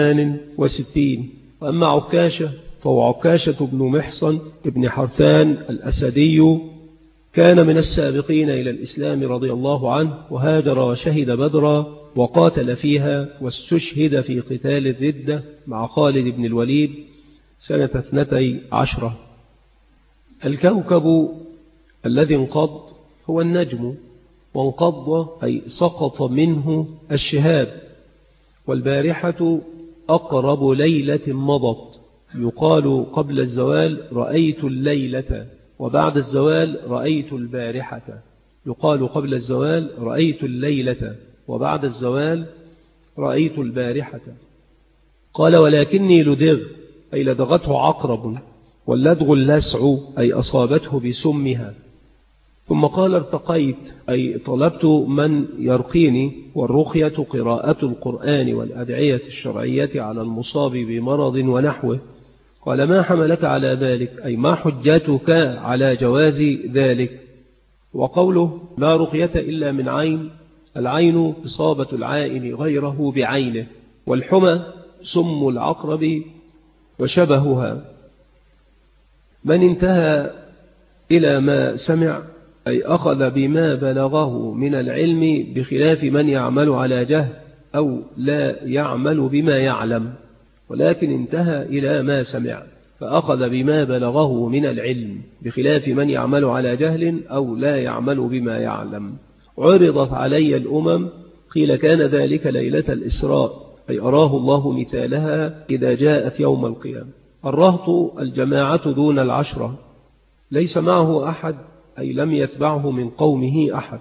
68. وأما عكاشة فهو عكاشة بن محصن ابن حرثان الأسدي، كان من السابقين إلى الإسلام رضي الله عنه، وهاجر وشهد بدرا وقاتل فيها، واستشهد في قتال الردة مع خالد بن الوليد سنة 12. الكوكب الذي انقض هو النجم، وانقض أي سقط منه الشهاب. والبارحة أقرب ليلة مضت، يقال قبل الزوال رأيت الليلة، وبعد الزوال رأيت البارحة. يقال قبل الزوال رأيت الليلة، وبعد الزوال رأيت البارحة. قال ولكني لدغ أي لدغته عقرب، واللدغ اللسع أي أصابته بسمها. ثم قال ارتقيت أي طلبت من يرقيني، والرقية قراءة القرآن والأدعية الشرعية على المصاب بمرض ونحوه. قال ما حملك على ذلك أي ما حجتك على جواز ذلك. وقوله لا رقية إلا من عين، العين إصابة العائن غيره بعينه، والحمى سم العقرب وشبهها. من انتهى إلى ما سمع أي أخذ بما بلغه من العلم، بخلاف من يعمل على جهل أو لا يعمل بما يعلم، ولكن انتهى إلى ما سمع فأخذ بما بلغه من العلم، بخلاف من يعمل على جهل أو لا يعمل بما يعلم. عرضت علي الأمم، قيل كان ذلك ليلة الإسراء، أي أراه الله مثالها إذا جاءت يوم القيامة. الرهط الجماعة دون العشرة، ليس معه أحد أي لم يتبعه من قومه أحد.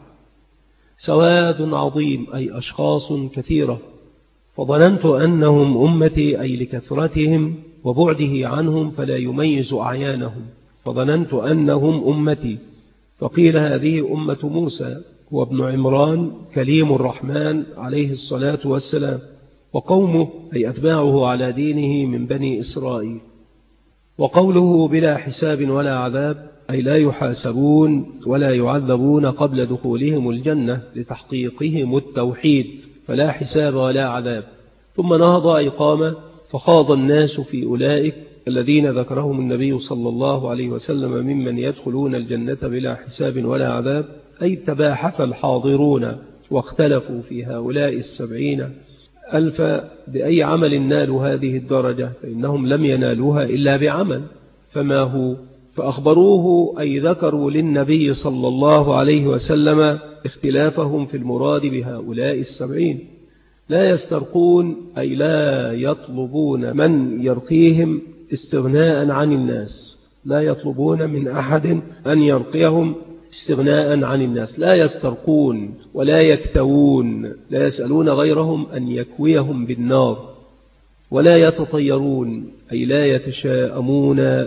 سواد عظيم أي أشخاص كثيرة، فظننت أنهم أمتي أي لكثرتهم وبعده عنهم فلا يميز أعيانهم، فظننت أنهم أمتي. فقيل هذه أمة موسى وابن عمران كليم الرحمن عليه الصلاة والسلام، وقومه أي أتباعه على دينه من بني إسرائيل. وقوله بلا حساب ولا عذاب أي لا يحاسبون ولا يعذبون قبل دخولهم الجنة لتحقيقهم التوحيد، فلا حساب ولا عذاب. ثم نهض أي قام، فخاض الناس في أولئك الذين ذكرهم النبي صلى الله عليه وسلم ممن يدخلون الجنة بلا حساب ولا عذاب، أي تباحث الحاضرون واختلفوا في هؤلاء 70,000 بأي عمل نالوا هذه الدرجة، فإنهم لم ينالوها إلا بعمل. فما هو؟ فأخبروه أي ذكروا للنبي صلى الله عليه وسلم اختلافهم في المراد بهؤلاء 70. لا يسترقون أي لا يطلبون من يرقيهم استغناء عن الناس، لا يطلبون من أحد أن يرقيهم استغناء عن الناس. لا يسترقون ولا يكتوون، لا يسألون غيرهم أن يكويهم بالنار. ولا يتطيرون أي لا يتشاءمون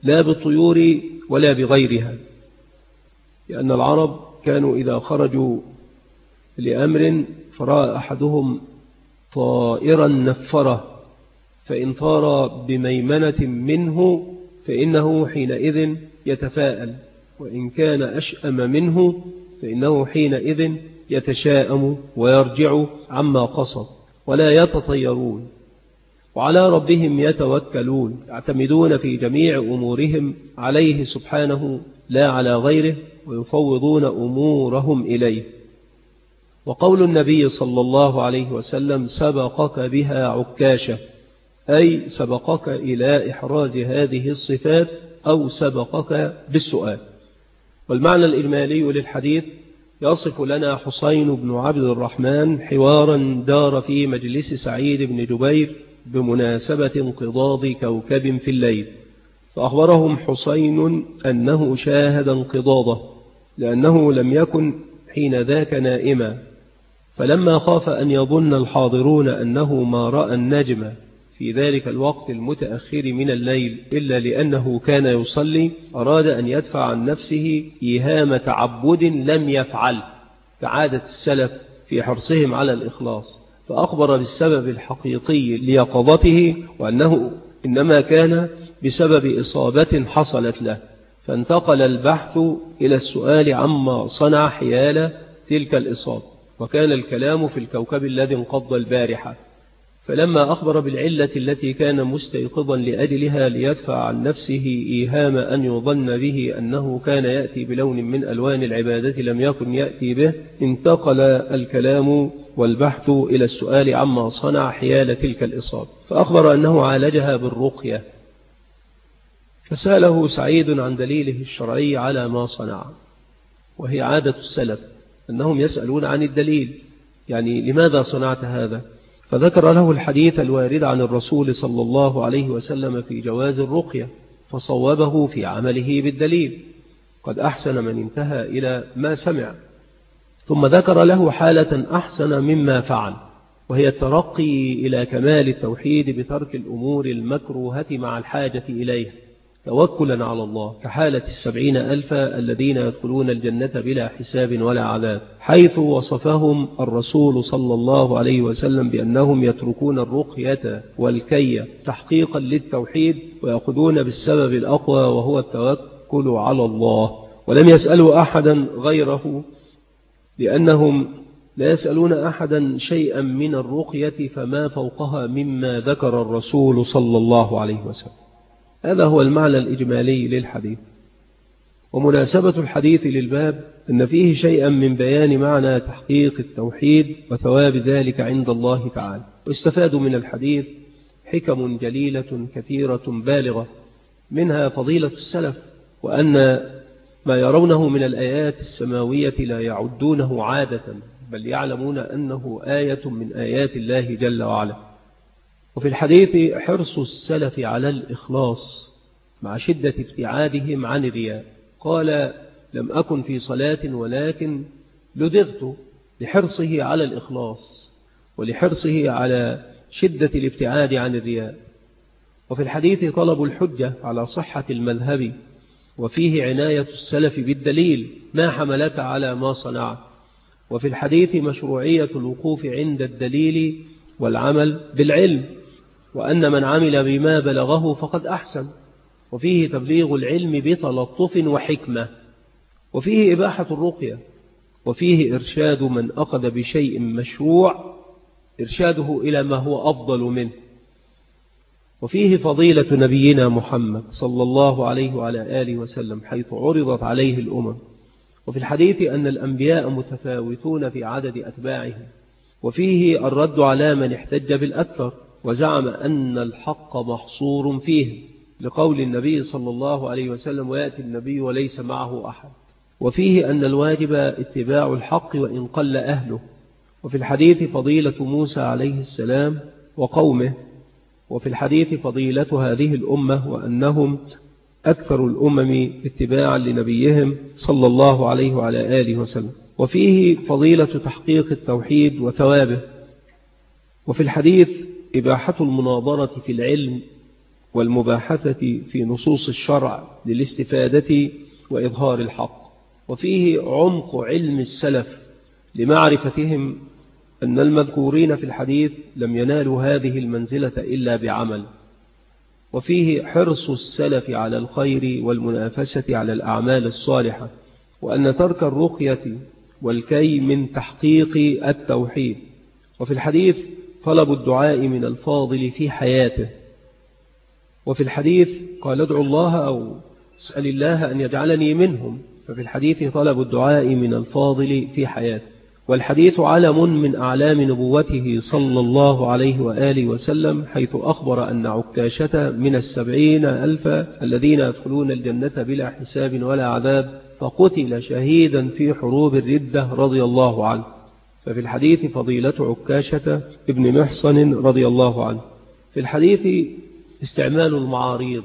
لا بالطيور ولا بغيرها، لأن العرب كانوا إذا خرجوا لأمر فرأى أحدهم طائرا نفره فإن طار بميمنة منه فإنه حينئذ يتفاءل، وإن كان أشأم منه فإنه حينئذ يتشاءم ويرجع عما قصد، ولا يتطيرون، وعلى ربهم يتوكلون، يعتمدون في جميع أمورهم عليه سبحانه لا على غيره، ويفوضون أمورهم إليه. وقول النبي صلى الله عليه وسلم سبقك بها عكاشة، أي سبقك إلى إحراز هذه الصفات أو سبقك بالسؤال. والمعنى الإجمالي للحديث يصف لنا حسين بن عبد الرحمن حوارا دار في مجلس سعيد بن جبير بمناسبة انقضاض كوكب في الليل، فأخبرهم حسين أنه شاهد انقضاضه لأنه لم يكن حين ذاك نائما، فلما خاف أن يظن الحاضرون أنه ما رأى النجم في ذلك الوقت المتأخر من الليل إلا لأنه كان يصلي، أراد أن يدفع عن نفسه إيهام تعبد لم يفعل كعادة السلف في حرصهم على الإخلاص، فأخبر بالسبب الحقيقي ليقظته وأنه إنما كان بسبب إصابة حصلت له، فانتقل البحث إلى السؤال عما صنع حيال تلك الإصابة، وكان الكلام في الكوكب الذي انقض البارحة. فلما أخبر بالعلة التي كان مستيقظا لأجلها ليدفع عن نفسه إيهام أن يظن به أنه كان يأتي بلون من ألوان العبادة لم يكن يأتي به، انتقل الكلام والبحث إلى السؤال عما صنع حيال تلك الإصابة، فأخبر أنه عالجها بالرقية، فسأله سعيد عن دليله الشرعي على ما صنع، وهي عادة السلف أنهم يسألون عن الدليل، يعني لماذا صنعت هذا؟ فذكر له الحديث الوارد عن الرسول صلى الله عليه وسلم في جواز الرقية، فصوبه في عمله بالدليل، قد أحسن من انتهى إلى ما سمع. ثم ذكر له حالة أحسن مما فعل، وهي الترقي إلى كمال التوحيد بترك الأمور المكروهة مع الحاجة إليها توكلا على الله، كحالة 70,000 الذين يدخلون الجنة بلا حساب ولا عذاب، حيث وصفهم الرسول صلى الله عليه وسلم بأنهم يتركون الرقية والكي تحقيقا للتوحيد ويأخذون بالسبب الأقوى وهو التوكل على الله، ولم يسألوا أحدا غيره لأنهم لا يسألون أحدا شيئا من الرقية فما فوقها مما ذكر الرسول صلى الله عليه وسلم. هذا هو المعنى الإجمالي للحديث. ومناسبة الحديث للباب أن فيه شيئا من بيان معنى تحقيق التوحيد وثواب ذلك عند الله تعالى، واستفادوا من الحديث حكم جليلة كثيرة بالغة، منها فضيلة السلف، وأن ما يرونه من الآيات السماوية لا يعدونه عادة، بل يعلمون أنه آية من آيات الله جل وعلا. وفي الحديث حرص السلف على الإخلاص مع شدة ابتعادهم عن الرياء، قال لم أكن في صلاة ولكن لدغت، لحرصه على الإخلاص ولحرصه على شدة الابتعاد عن الرياء. وفي الحديث طلب الحجة على صحة المذهب، وفيه عناية السلف بالدليل ما حملك على ما صنعت. وفي الحديث مشروعية الوقوف عند الدليل والعمل بالعلم، وأن من عمل بما بلغه فقد أحسن. وفيه تبليغ العلم بتلطف وحكمة، وفيه إباحة الرقية، وفيه إرشاد من أخذ بشيء مشروع إرشاده إلى ما هو أفضل منه، وفيه فضيلة نبينا محمد صلى الله عليه وعلى آله وسلم حيث عرضت عليه الأمم. وفي الحديث أن الأنبياء متفاوتون في عدد أتباعهم، وفيه الرد على من احتج بالأكثر وزعم أن الحق محصور فيه، لقول النبي صلى الله عليه وسلم ويأتي النبي وليس معه أحد. وفيه أن الواجب اتباع الحق وإن قل أهله. وفي الحديث فضيلة موسى عليه السلام وقومه. وفي الحديث فضيلة هذه الأمة وأنهم أكثر الأمم اتباعا لنبيهم صلى الله عليه وعلى آله وسلم. وفيه فضيلة تحقيق التوحيد وثوابه. وفي الحديث إباحة المناظرة في العلم والمباحثة في نصوص الشرع للاستفادة وإظهار الحق. وفيه عمق علم السلف لمعرفتهم أن المذكورين في الحديث لم ينالوا هذه المنزلة إلا بعمل. وفيه حرص السلف على الخير والمنافسة على الأعمال الصالحة، وأن ترك الرقية والكي من تحقيق التوحيد. وفي الحديث طلب الدعاء من الفاضل في حياته. وفي الحديث قال ادعوا الله أو اسأل الله أن يجعلني منهم. ففي الحديث طلب الدعاء من الفاضل في حياته. والحديث علم من أعلام نبوته صلى الله عليه وآله وسلم، حيث أخبر أن عكاشة من 70,000 الذين يدخلون الجنة بلا حساب ولا عذاب، فقتل شهيدا في حروب الردة رضي الله عنه. ففي الحديث فضيلة عكاشة ابن محصن رضي الله عنه. في الحديث استعمال المعاريض،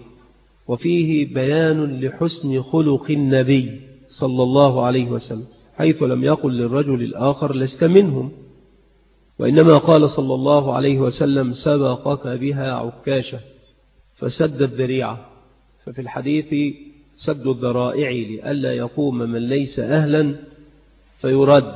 وفيه بيان لحسن خلق النبي صلى الله عليه وسلم، حيث لم يقل للرجل الآخر لست منهم، وإنما قال صلى الله عليه وسلم سبقك بها عكاشة فسد الذريعة. ففي الحديث سد الذرائع لئلا يقوم من ليس أهلا فيرد.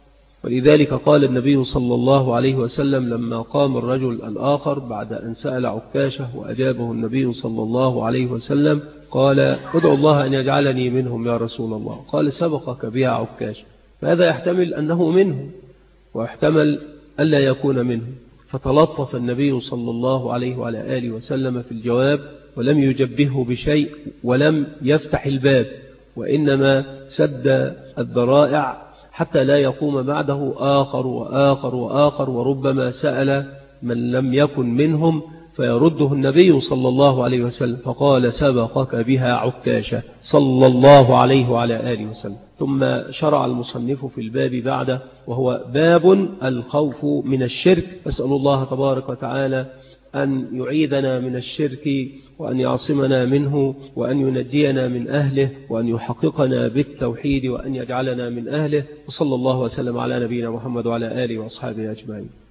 ولذلك قال النبي صلى الله عليه وسلم لما قام الرجل الآخر بعد أن سأل عكاشة وأجابه النبي صلى الله عليه وسلم، قال ادعو الله أن يجعلني منهم يا رسول الله. قال سبقك بها عكاشة. فهذا يحتمل أنه منهم، ويحتمل ألا يكون منهم. فتلطف النبي صلى الله عليه وعلى آله وسلم في الجواب، ولم يجبهه بشيء ولم يفتح الباب، وإنما سد الذرائع حتى لا يقوم بعده آخر وآخر وآخر، وربما سأل من لم يكن منهم فيرده النبي صلى الله عليه وسلم، فقال سبقك بها عكاشة صلى الله عليه وعلى آله وسلم. ثم شرع المصنف في الباب بعده، وهو باب الخوف من الشرك. أسأل الله تبارك وتعالى أن يعيذنا من الشرك، وأن يعصمنا منه، وأن ينجينا من أهله، وأن يحققنا بالتوحيد، وأن يجعلنا من أهله. وصلى الله وسلم على نبينا محمد وعلى آله وأصحابه أجمعين.